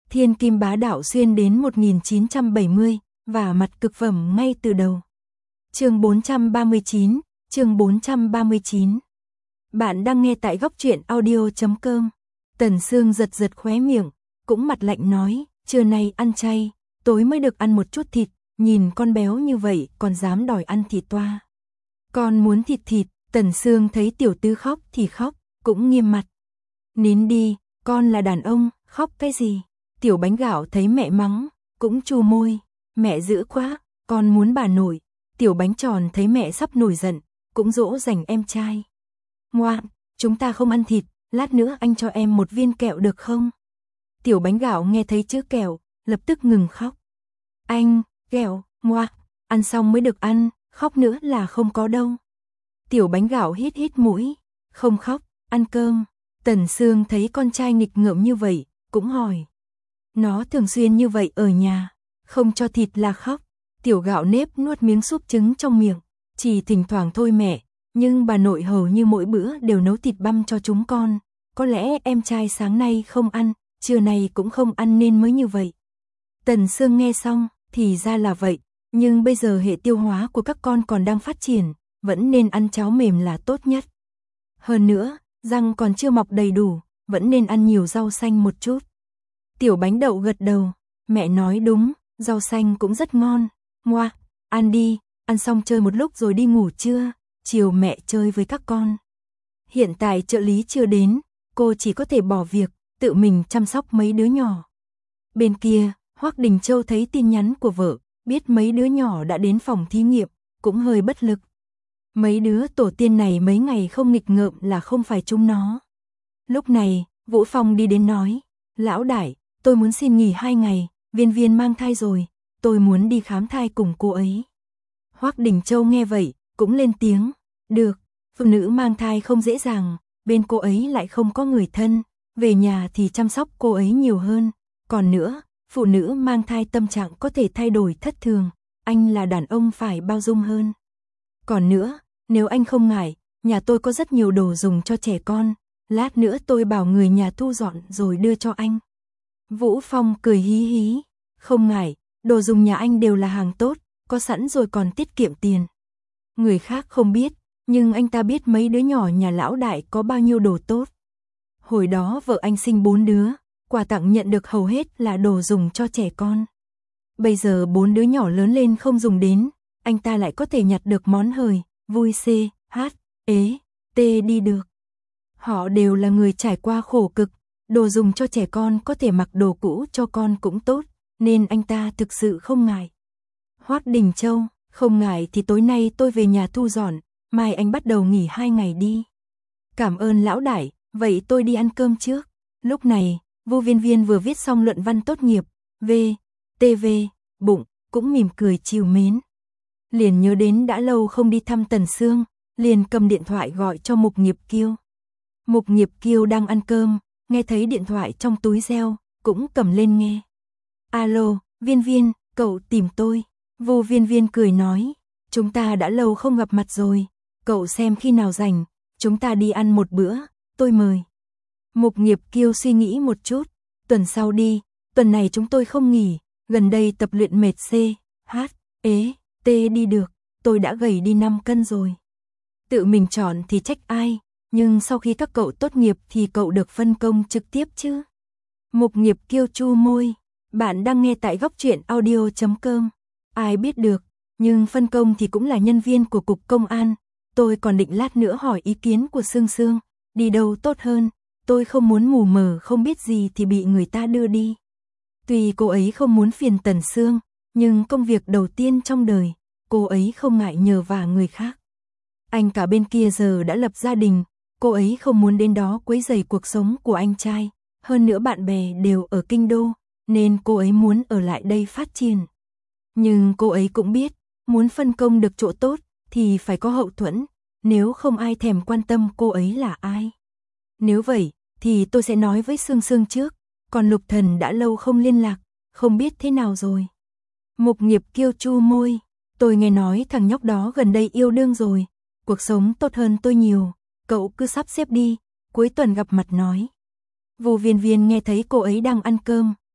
Thiên kim bá đạo xuyên đến 1970, và mặt cực phẩm ngay từ đầu. Chương 439, chương 439. Bạn đang nghe tại góc truyện audio.com. Tần Sương giật giật khóe miệng, cũng mặt lạnh nói, trưa nay ăn chay, tối mới được ăn một chút thịt, nhìn con béo như vậy còn dám đòi ăn thịt toa. Con muốn thịt thịt, Tần Sương thấy tiểu tứ khóc thì khóc, cũng nghiêm mặt. Nín đi, con là đàn ông, khóc cái gì? Tiểu bánh gạo thấy mẹ mắng, cũng chu môi, mẹ dữ quá, con muốn bà nội. Tiểu bánh tròn thấy mẹ sắp nổi giận, cũng dỗ dành em trai. Ngoan, chúng ta không ăn thịt, lát nữa anh cho em một viên kẹo được không? Tiểu bánh gạo nghe thấy chữ kẹo, lập tức ngừng khóc. Anh, kẹo, ngoan, ăn xong mới được ăn, khóc nữa là không có đâu. Tiểu bánh gạo hít hít mũi, không khóc, ăn cơm. Tần Sương thấy con trai nghịch ngợm như vậy, cũng hỏi. Nó thường xuyên như vậy ở nhà, không cho thịt là khóc. Tiểu gạo nếp nuốt miếng súp trứng trong miệng, chỉ thỉnh thoảng thôi mẹ, nhưng bà nội hầu như mỗi bữa đều nấu thịt băm cho chúng con. Có lẽ em trai sáng nay không ăn, trưa nay cũng không ăn nên mới như vậy. Tần Sương nghe xong, thì ra là vậy, nhưng bây giờ hệ tiêu hóa của các con còn đang phát triển, vẫn nên ăn cháo mềm là tốt nhất. Hơn nữa, răng còn chưa mọc đầy đủ, vẫn nên ăn nhiều rau xanh một chút. Tiểu bánh đậu gật đầu, mẹ nói đúng, rau xanh cũng rất ngon. Ngoa, ăn đi, ăn xong chơi một lúc rồi đi ngủ trưa, chiều mẹ chơi với các con. Hiện tại trợ lý chưa đến, cô chỉ có thể bỏ việc, tự mình chăm sóc mấy đứa nhỏ. Bên kia, Hoắc Đình Châu thấy tin nhắn của vợ, biết mấy đứa nhỏ đã đến phòng thí nghiệm, cũng hơi bất lực. Mấy đứa tổ tiên này mấy ngày không nghịch ngợm là không phải chúng nó. Lúc này, Vũ Phong đi đến nói, lão đại, tôi muốn xin nghỉ 2 ngày, Viên Viên mang thai rồi, tôi muốn đi khám thai cùng cô ấy. Hoắc Đình Châu nghe vậy, cũng lên tiếng, được, phụ nữ mang thai không dễ dàng, bên cô ấy lại không có người thân, về nhà thì chăm sóc cô ấy nhiều hơn. Còn nữa, phụ nữ mang thai tâm trạng có thể thay đổi thất thường, anh là đàn ông phải bao dung hơn. Còn nữa, nếu anh không ngại, nhà tôi có rất nhiều đồ dùng cho trẻ con, lát nữa tôi bảo người nhà thu dọn rồi đưa cho anh. Vũ Phong cười hí hí, không ngại, đồ dùng nhà anh đều là hàng tốt, có sẵn rồi còn tiết kiệm tiền. Người khác không biết, nhưng anh ta biết mấy đứa nhỏ nhà lão đại có bao nhiêu đồ tốt. Hồi đó vợ anh sinh 4 đứa, quà tặng nhận được hầu hết là đồ dùng cho trẻ con. Bây giờ 4 đứa nhỏ lớn lên không dùng đến, anh ta lại có thể nhặt được món hời, vui c, h, ế, t đi được. Họ đều là người trải qua khổ cực, đồ dùng cho trẻ con có thể mặc đồ cũ cho con cũng tốt, nên anh ta thực sự không ngại. Hoắc Đình Châu, không ngại thì tối nay tôi về nhà thu dọn, mai anh bắt đầu nghỉ 2 ngày đi. Cảm ơn lão đại, vậy tôi đi ăn cơm trước. Lúc này, Vu Viên Viên vừa viết xong luận văn tốt nghiệp, TV, bụng, cũng mỉm cười trìu mến. Liền nhớ đến đã lâu không đi thăm Tần Sương, liền cầm điện thoại gọi cho Mục Nghiệp Kiêu. Mục Nghiệp Kiêu đang ăn cơm, nghe thấy điện thoại trong túi reo, cũng cầm lên nghe. Alo, Viên Viên, cậu tìm tôi. Vu Viên Viên cười nói, chúng ta đã lâu không gặp mặt rồi, cậu xem khi nào rảnh, chúng ta đi ăn một bữa, tôi mời. Mục Nghiệp Kiêu suy nghĩ một chút, tuần sau đi, tuần này chúng tôi không nghỉ, gần đây tập luyện mệt c, h, ế, t đi được, tôi đã gầy đi 5 cân rồi. Tự mình chọn thì trách ai, nhưng sau khi các cậu tốt nghiệp thì cậu được phân công trực tiếp chứ. Mục Nghiệp Kiêu chu môi, bạn đang nghe tại góc truyện audio.com. Ai biết được, nhưng phân công thì cũng là nhân viên của cục công an, tôi còn định lát nữa hỏi ý kiến của Sương Sương, đi đâu tốt hơn, tôi không muốn mù mờ không biết gì thì bị người ta đưa đi. Tuy cô ấy không muốn phiền Tần Sương, nhưng công việc đầu tiên trong đời, cô ấy không ngại nhờ vả người khác. Anh cả bên kia giờ đã lập gia đình, cô ấy không muốn đến đó quấy rầy cuộc sống của anh trai, hơn nữa bạn bè đều ở kinh đô, nên cô ấy muốn ở lại đây phát triển. Nhưng cô ấy cũng biết, muốn phân công được chỗ tốt thì phải có hậu thuẫn, nếu không ai thèm quan tâm cô ấy là ai. Nếu vậy, thì tôi sẽ nói với Sương Sương trước, còn Lục Thần đã lâu không liên lạc, không biết thế nào rồi. Mục Nghiệp Kiêu chu môi, tôi nghe nói thằng nhóc đó gần đây yêu đương rồi, cuộc sống tốt hơn tôi nhiều, cậu cứ sắp xếp đi, cuối tuần gặp mặt nói. Vu Viên Viên nghe thấy cô ấy đang ăn cơm,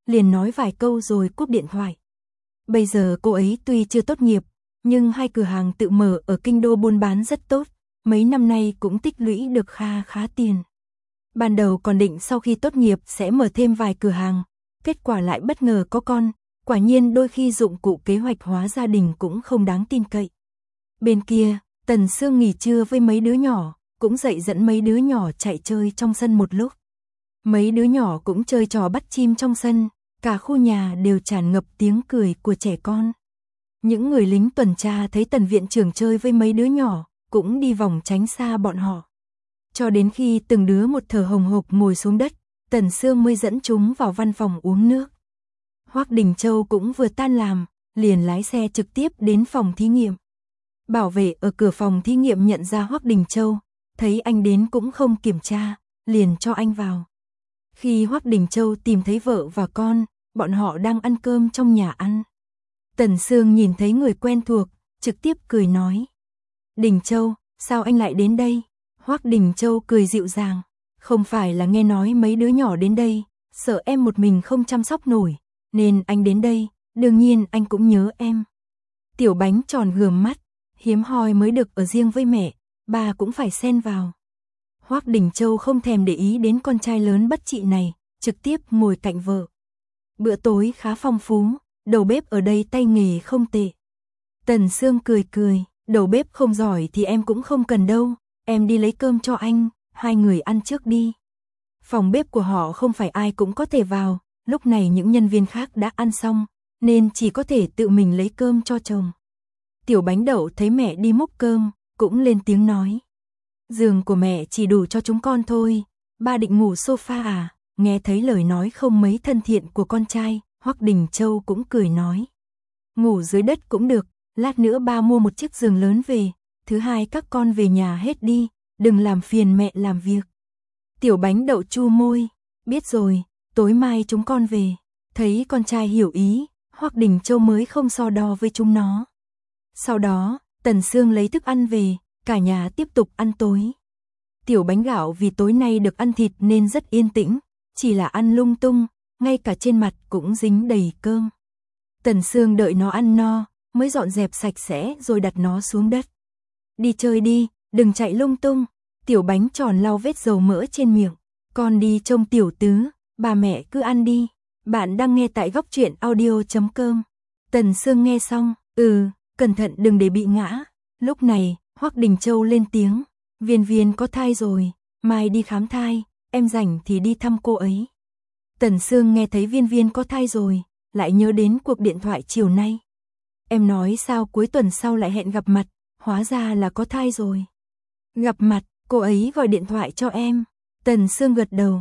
liền nói vài câu rồi cúp điện thoại. Bây giờ cô ấy tuy chưa tốt nghiệp, nhưng 2 cửa hàng tự mở ở kinh đô buôn bán rất tốt, mấy năm nay cũng tích lũy được khá tiền. Ban đầu còn định sau khi tốt nghiệp sẽ mở thêm vài cửa hàng, kết quả lại bất ngờ có con, quả nhiên đôi khi dụng cụ kế hoạch hóa gia đình cũng không đáng tin cậy. Bên kia, Tần Sương nghỉ trưa với mấy đứa nhỏ, cũng dậy dẫn mấy đứa nhỏ chạy chơi trong sân một lúc. Mấy đứa nhỏ cũng chơi trò bắt chim trong sân, cả khu nhà đều tràn ngập tiếng cười của trẻ con. Những người lính tuần tra thấy Tần viện trưởng chơi với mấy đứa nhỏ, cũng đi vòng tránh xa bọn họ. Cho đến khi từng đứa một thở hồng hộc ngồi xuống đất, Tần Sương mới dẫn chúng vào văn phòng uống nước. Hoắc Đình Châu cũng vừa tan làm, liền lái xe trực tiếp đến phòng thí nghiệm. Bảo vệ ở cửa phòng thí nghiệm nhận ra Hoắc Đình Châu, thấy anh đến cũng không kiểm tra, liền cho anh vào. Khi Hoắc Đình Châu tìm thấy vợ và con, bọn họ đang ăn cơm trong nhà ăn. Tần Sương nhìn thấy người quen thuộc, trực tiếp cười nói. Đình Châu, sao anh lại đến đây? Hoắc Đình Châu cười dịu dàng. Không phải là nghe nói mấy đứa nhỏ đến đây, sợ em một mình không chăm sóc nổi, nên anh đến đây, đương nhiên anh cũng nhớ em. Tiểu Bánh tròn gườm mắt, hiếm hoi mới được ở riêng với mẹ, bà cũng phải xen vào. Hoắc Đình Châu không thèm để ý đến con trai lớn bất trị này, trực tiếp ngồi cạnh vợ. Bữa tối khá phong phú, đầu bếp ở đây tay nghề không tệ. Tần Sương cười, đầu bếp không giỏi thì em cũng không cần đâu, em đi lấy cơm cho anh, hai người ăn trước đi. Phòng bếp của họ không phải ai cũng có thể vào, lúc này những nhân viên khác đã ăn xong, nên chỉ có thể tự mình lấy cơm cho chồng. Tiểu Bánh Đậu thấy mẹ đi múc cơm, cũng lên tiếng nói. Giường của mẹ chỉ đủ cho chúng con thôi, ba định ngủ sofa à? Nghe thấy lời nói không mấy thân thiện của con trai, Hoắc Đình Châu cũng cười nói. Ngủ dưới đất cũng được, lát nữa ba mua một chiếc giường lớn về, thứ hai các con về nhà hết đi, đừng làm phiền mẹ làm việc. Tiểu Bánh Đậu chu môi, biết rồi, tối mai chúng con về. Thấy con trai hiểu ý, Hoắc Đình Châu mới không so đo với chúng nó. Sau đó, Tần Sương lấy thức ăn về, cả nhà tiếp tục ăn tối. Tiểu Bánh Gạo vì tối nay được ăn thịt nên rất yên tĩnh, chỉ là ăn lung tung, ngay cả trên mặt cũng dính đầy cơm. Tần Sương đợi nó ăn no, mới dọn dẹp sạch sẽ rồi đặt nó xuống đất. Đi chơi đi, đừng chạy lung tung. Tiểu Bánh tròn lau vết dầu mỡ trên miệng. Con đi trông tiểu tứ, bà mẹ cứ ăn đi. Bạn đang nghe tại Góc Truyện Audio.com. Tần Sương nghe xong, cẩn thận đừng để bị ngã. Lúc này, Hoắc Đình Châu lên tiếng, Viên Viên có thai rồi, mai đi khám thai, em rảnh thì đi thăm cô ấy. Tần Sương nghe thấy Viên Viên có thai rồi, lại nhớ đến cuộc điện thoại chiều nay. Em nói sao cuối tuần sau lại hẹn gặp mặt, hóa ra là có thai rồi. Gặp mặt, cô ấy gọi điện thoại cho em. Tần Sương gật đầu,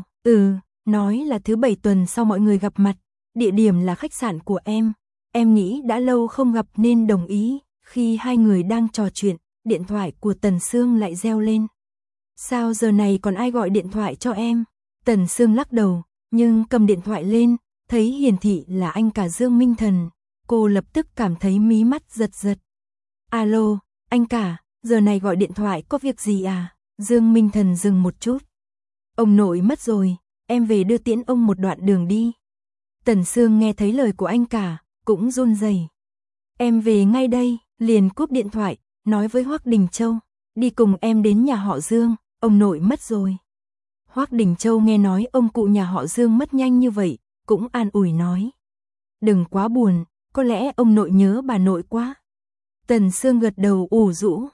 nói là thứ 7 tuần sau mọi người gặp mặt, địa điểm là khách sạn của em. Em nghĩ đã lâu không gặp nên đồng ý. Khi hai người đang trò chuyện, điện thoại của Tần Sương lại reo lên. Sao giờ này còn ai gọi điện thoại cho em? Tần Sương lắc đầu, nhưng cầm điện thoại lên, thấy hiển thị là anh cả Dương Minh Thần. Cô lập tức cảm thấy mí mắt giật giật. Alo, anh cả, giờ này gọi điện thoại có việc gì à? Dương Minh Thần dừng một chút. Ông nội mất rồi, em về đưa tiễn ông một đoạn đường đi. Tần Sương nghe thấy lời của anh cả, cũng run rẩy. Em về ngay đây, liền cúp điện thoại, nói với Hoắc Đình Châu, đi cùng em đến nhà họ Dương, ông nội mất rồi. Hoắc Đình Châu nghe nói ông cụ nhà họ Dương mất nhanh như vậy, cũng an ủi nói. Đừng quá buồn, có lẽ ông nội nhớ bà nội quá. Tần Sương gật đầu ủ rũ,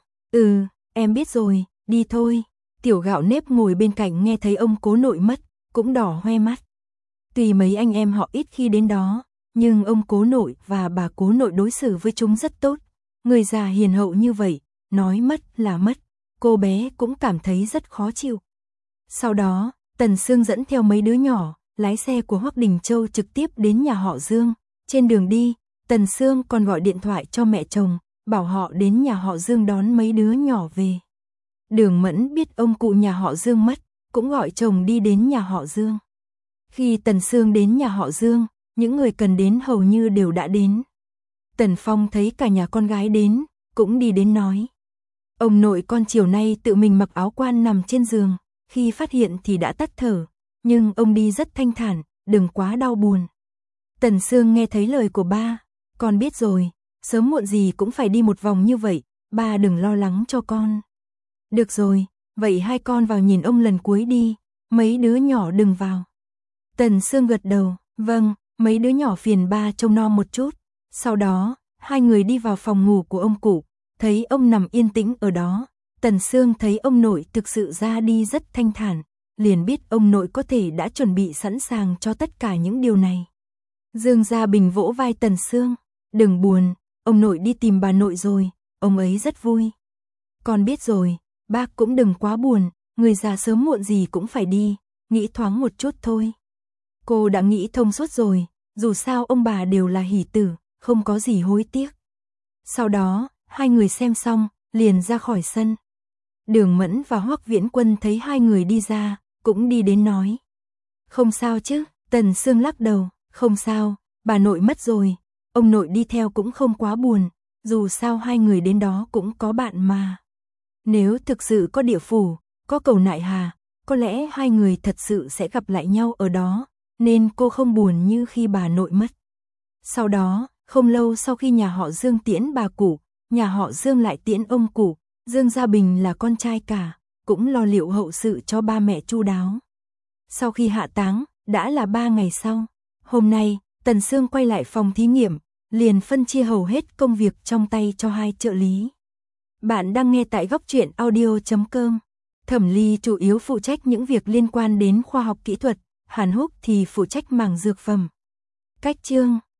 em biết rồi, đi thôi. Tiểu Gạo Nếp ngồi bên cạnh nghe thấy ông cố nội mất, cũng đỏ hoe mắt. Tuy mấy anh em họ ít khi đến đó, nhưng ông cố nội và bà cố nội đối xử với chúng rất tốt. Người già hiền hậu như vậy, nói mất là mất, cô bé cũng cảm thấy rất khó chịu. Sau đó, Tần Sương dẫn theo mấy đứa nhỏ, lái xe của Hoắc Đình Châu trực tiếp đến nhà họ Dương. Trên đường đi, Tần Sương còn gọi điện thoại cho mẹ chồng, bảo họ đến nhà họ Dương đón mấy đứa nhỏ về. Đường Mẫn biết ông cụ nhà họ Dương mất, cũng gọi chồng đi đến nhà họ Dương. Khi Tần Sương đến nhà họ Dương, những người cần đến hầu như đều đã đến. Tần Phong thấy cả nhà con gái đến, cũng đi đến nói. Ông nội con chiều nay tự mình mặc áo quan nằm trên giường, khi phát hiện thì đã tắt thở, nhưng ông đi rất thanh thản, đừng quá đau buồn. Tần Sương nghe thấy lời của ba, con biết rồi, sớm muộn gì cũng phải đi một vòng như vậy, ba đừng lo lắng cho con. Được rồi, vậy hai con vào nhìn ông lần cuối đi, mấy đứa nhỏ đừng vào. Tần Sương gật đầu, vâng, mấy đứa nhỏ phiền ba trông nom một chút. Sau đó, hai người đi vào phòng ngủ của ông cụ, thấy ông nằm yên tĩnh ở đó. Tần Sương thấy ông nội thực sự ra đi rất thanh thản, liền biết ông nội có thể đã chuẩn bị sẵn sàng cho tất cả những điều này. Dương Gia Bình vỗ vai Tần Sương, đừng buồn, ông nội đi tìm bà nội rồi, ông ấy rất vui. Con biết rồi, bác cũng đừng quá buồn, người già sớm muộn gì cũng phải đi, nghĩ thoáng một chút thôi. Cô đã nghĩ thông suốt rồi, dù sao ông bà đều là hỷ tử, không có gì hối tiếc. Sau đó, hai người xem xong, liền ra khỏi sân. Đường Mẫn và Hoắc Viễn Quân thấy hai người đi ra, cũng đi đến nói. Không sao chứ, Tần Sương lắc đầu, không sao, bà nội mất rồi, ông nội đi theo cũng không quá buồn, dù sao hai người đến đó cũng có bạn mà. Nếu thực sự có địa phủ, có cầu nại hà, có lẽ hai người thật sự sẽ gặp lại nhau ở đó, nên cô không buồn như khi bà nội mất. Sau đó, không lâu sau khi nhà họ Dương tiễn bà cụ, nhà họ Dương lại tiễn ông cụ, Dương Gia Bình là con trai cả, cũng lo liệu hậu sự cho ba mẹ chu đáo. Sau khi hạ táng, đã là 3 ngày sau. Hôm nay, Tần Sương quay lại phòng thí nghiệm, liền phân chia hầu hết công việc trong tay cho hai trợ lý. Bạn đang nghe tại góc truyện audio.com. Thẩm Ly chủ yếu phụ trách những việc liên quan đến khoa học kỹ thuật, Hàn Húc thì phụ trách mảng dược phẩm. Cách chương